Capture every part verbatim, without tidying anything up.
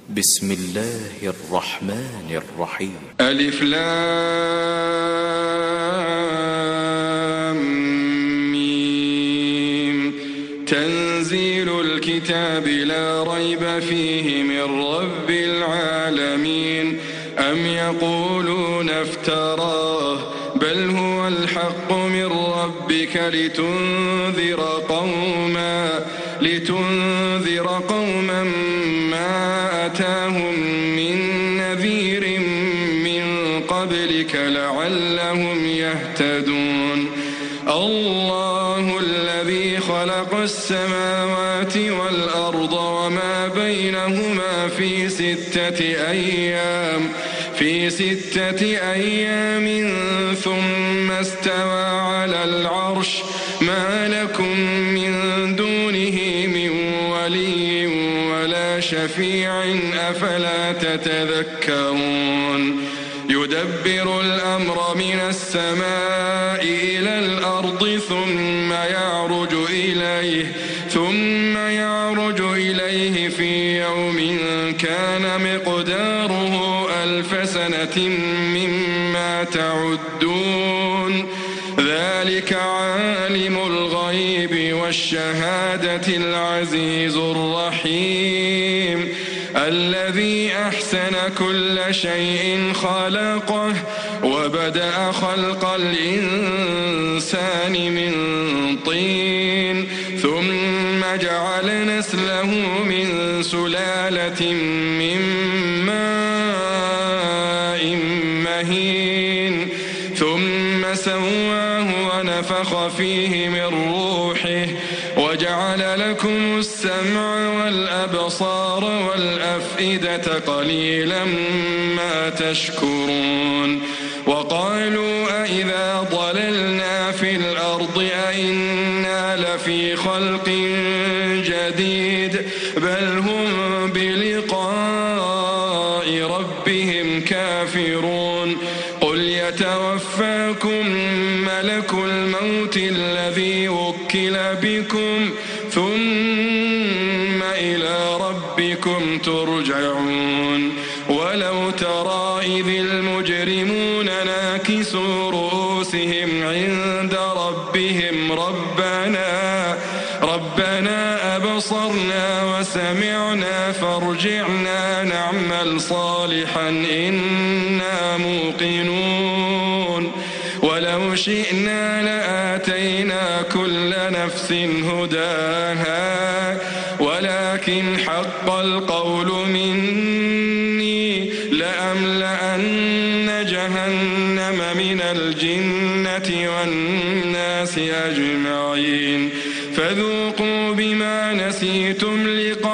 بسم الله الرحمن الرحيم. ألف لام ميم. تنزيل الكتاب لا ريب فيه من رب العالمين. أم يقولون افتراه بل هو الحق من ربك لتنذر قوما لتنذر قوما ما أتاهم من نذير من قبلك لعلهم يهتدون. الله الذي خلق السماوات والأرض وما بينهما في ستة أيام في ستة أيام ثم استوى على العرش. ما لكم من دونه من ولي ولا شفيع أفلا تتذكرون. يدبر الأمر من السماء إلى الأرض ثم يعرج إليه ثم يعرج إليه في يوم كان مقداره ألف سنة مما تعدون. ذلك عالم الغيب والشهادة العزيز الرحيم الذي أحسن كل شيء خلقه وبدأ خلق الإنسان من طين ثم جعل نسله من سلالة من ماء مهين ثم سواه ونفخ فيه من روحه وجعل لكم السمع والأبصار والأفئدة قليلا ما تشكرون. وقالوا أئذا ضللنا في الأرض أئنا لفي خلق جديد بل هم بلقاء ربهم كافرون. قل يتوفاكم ملك الموت الذي وكل بكم ثم إلى ربكم ترجعون. ولو ترى إذ المجرمون ناكسوا رؤوسهم عند ربهم ربنا ربنا أبصرنا وسمعنا فارجعنا نعمل صالحا إنا موقنون. ولو شئنا لآتينا كل نفس هداها ولكن حق القول مني لأملأن جهنم من الجنة والناس أجمعين. فذوقوا بما نسيتم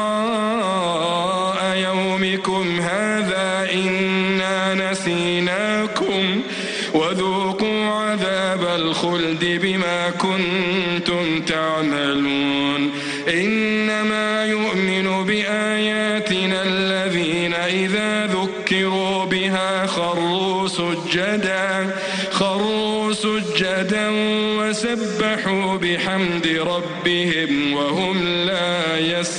لقاء يومكم هذا إنا نسيناكم وذوقوا عذاب الخلد بما كنتم تعملون. إنما يؤمن بآياتنا الذين إذا ذكروا بها خروا سجدا خروا سجدا وسبحوا بحمد ربهم وهم لا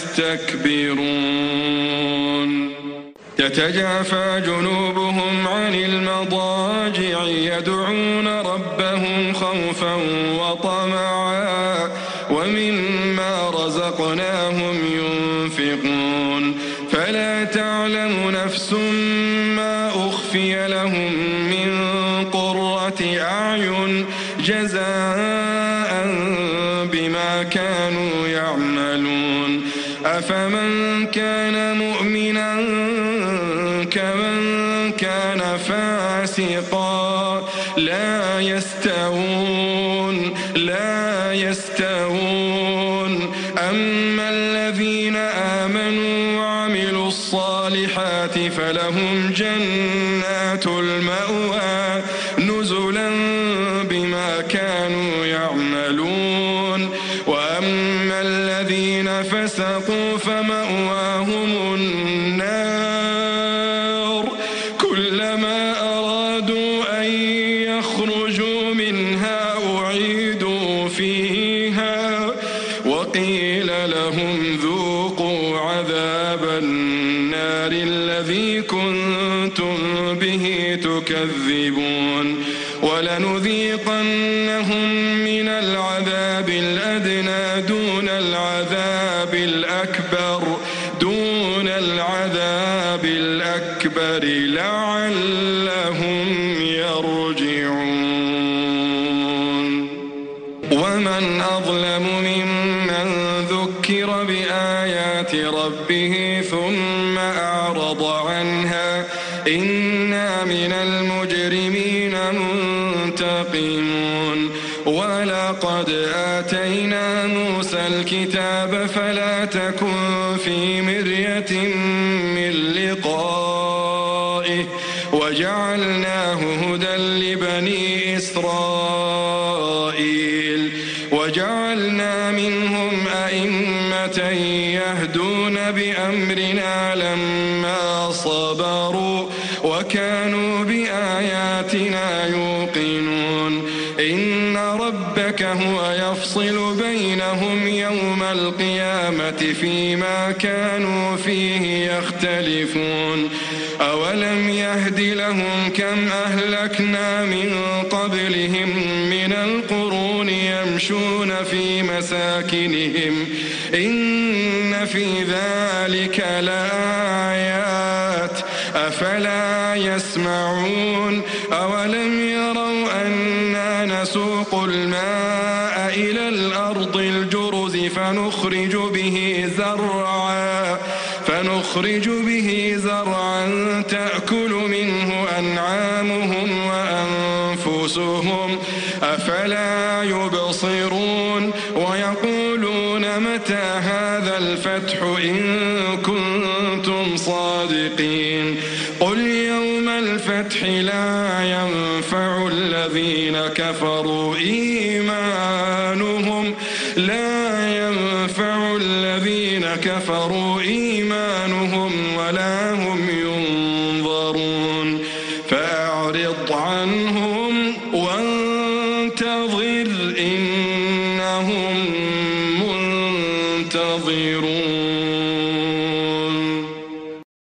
يستكبرون. تتجافى جنوبهم عن المضاجع يدعون ربهم خوفا وطمعا ومما رزقناهم ينفقون. فلا تعلم نفس ما أخفي لهم من قرة أعين جزاء بما كانوا يعملون. أفمن كان مؤمنا كمن كان فاسقا لا يستوون لا يستوون. أما الذين آمنوا وعملوا الصالحات فلهم جنات المأوى نزلا بما كانوا يعملون. وأما الذين فسقوا فمأواهم النار كلما أرادوا أن يخرجوا منها أعيدوا فيها وقيل لهم ذوقوا عذاب النار النار الذي كنتم به تكذبون ولنذيقنهم من العذاب الأدنى دون العذاب الأكبر دون العذاب الأكبر لعلهم يرجعون ومن أظلم ممن ذكر بآيات ربه ثم أعرض عنها إنا من المجرمين منتقمون ولقد آتينا موسى الكتاب فلا تكن في مرية من لقائه وجعلناه هدى لبني إسرائيل وجعلنا منهم أئمة يهدون بأمرنا لما صبروا وكانوا بآياتنا يوقنون إن ربك هو يفصل بينهم يوم القيامة فيما كانوا فيه يختلفون أولم يهد لهم كم أهلكنا من قبلهم من القرون يمشون في مساكنهم إن في ذلك لآيات أفلا يسمعون أولم يروا أنا نسوق الماء إلى الأرض الجرز فنخرج به زرعا فنخرج به زرعا تأكل منه أنعامهم وأنفسهم أفلا يبصرون ويقولون متى هذا الفتح إن كنتم صادقين قل يوم الفتح لا ينفع الذين كفروا إيمانهم لا ينفع الذين كفروا إيمانهم ولا هم ينظرون فأعرض عنهم وانتظر إنهم منتظرون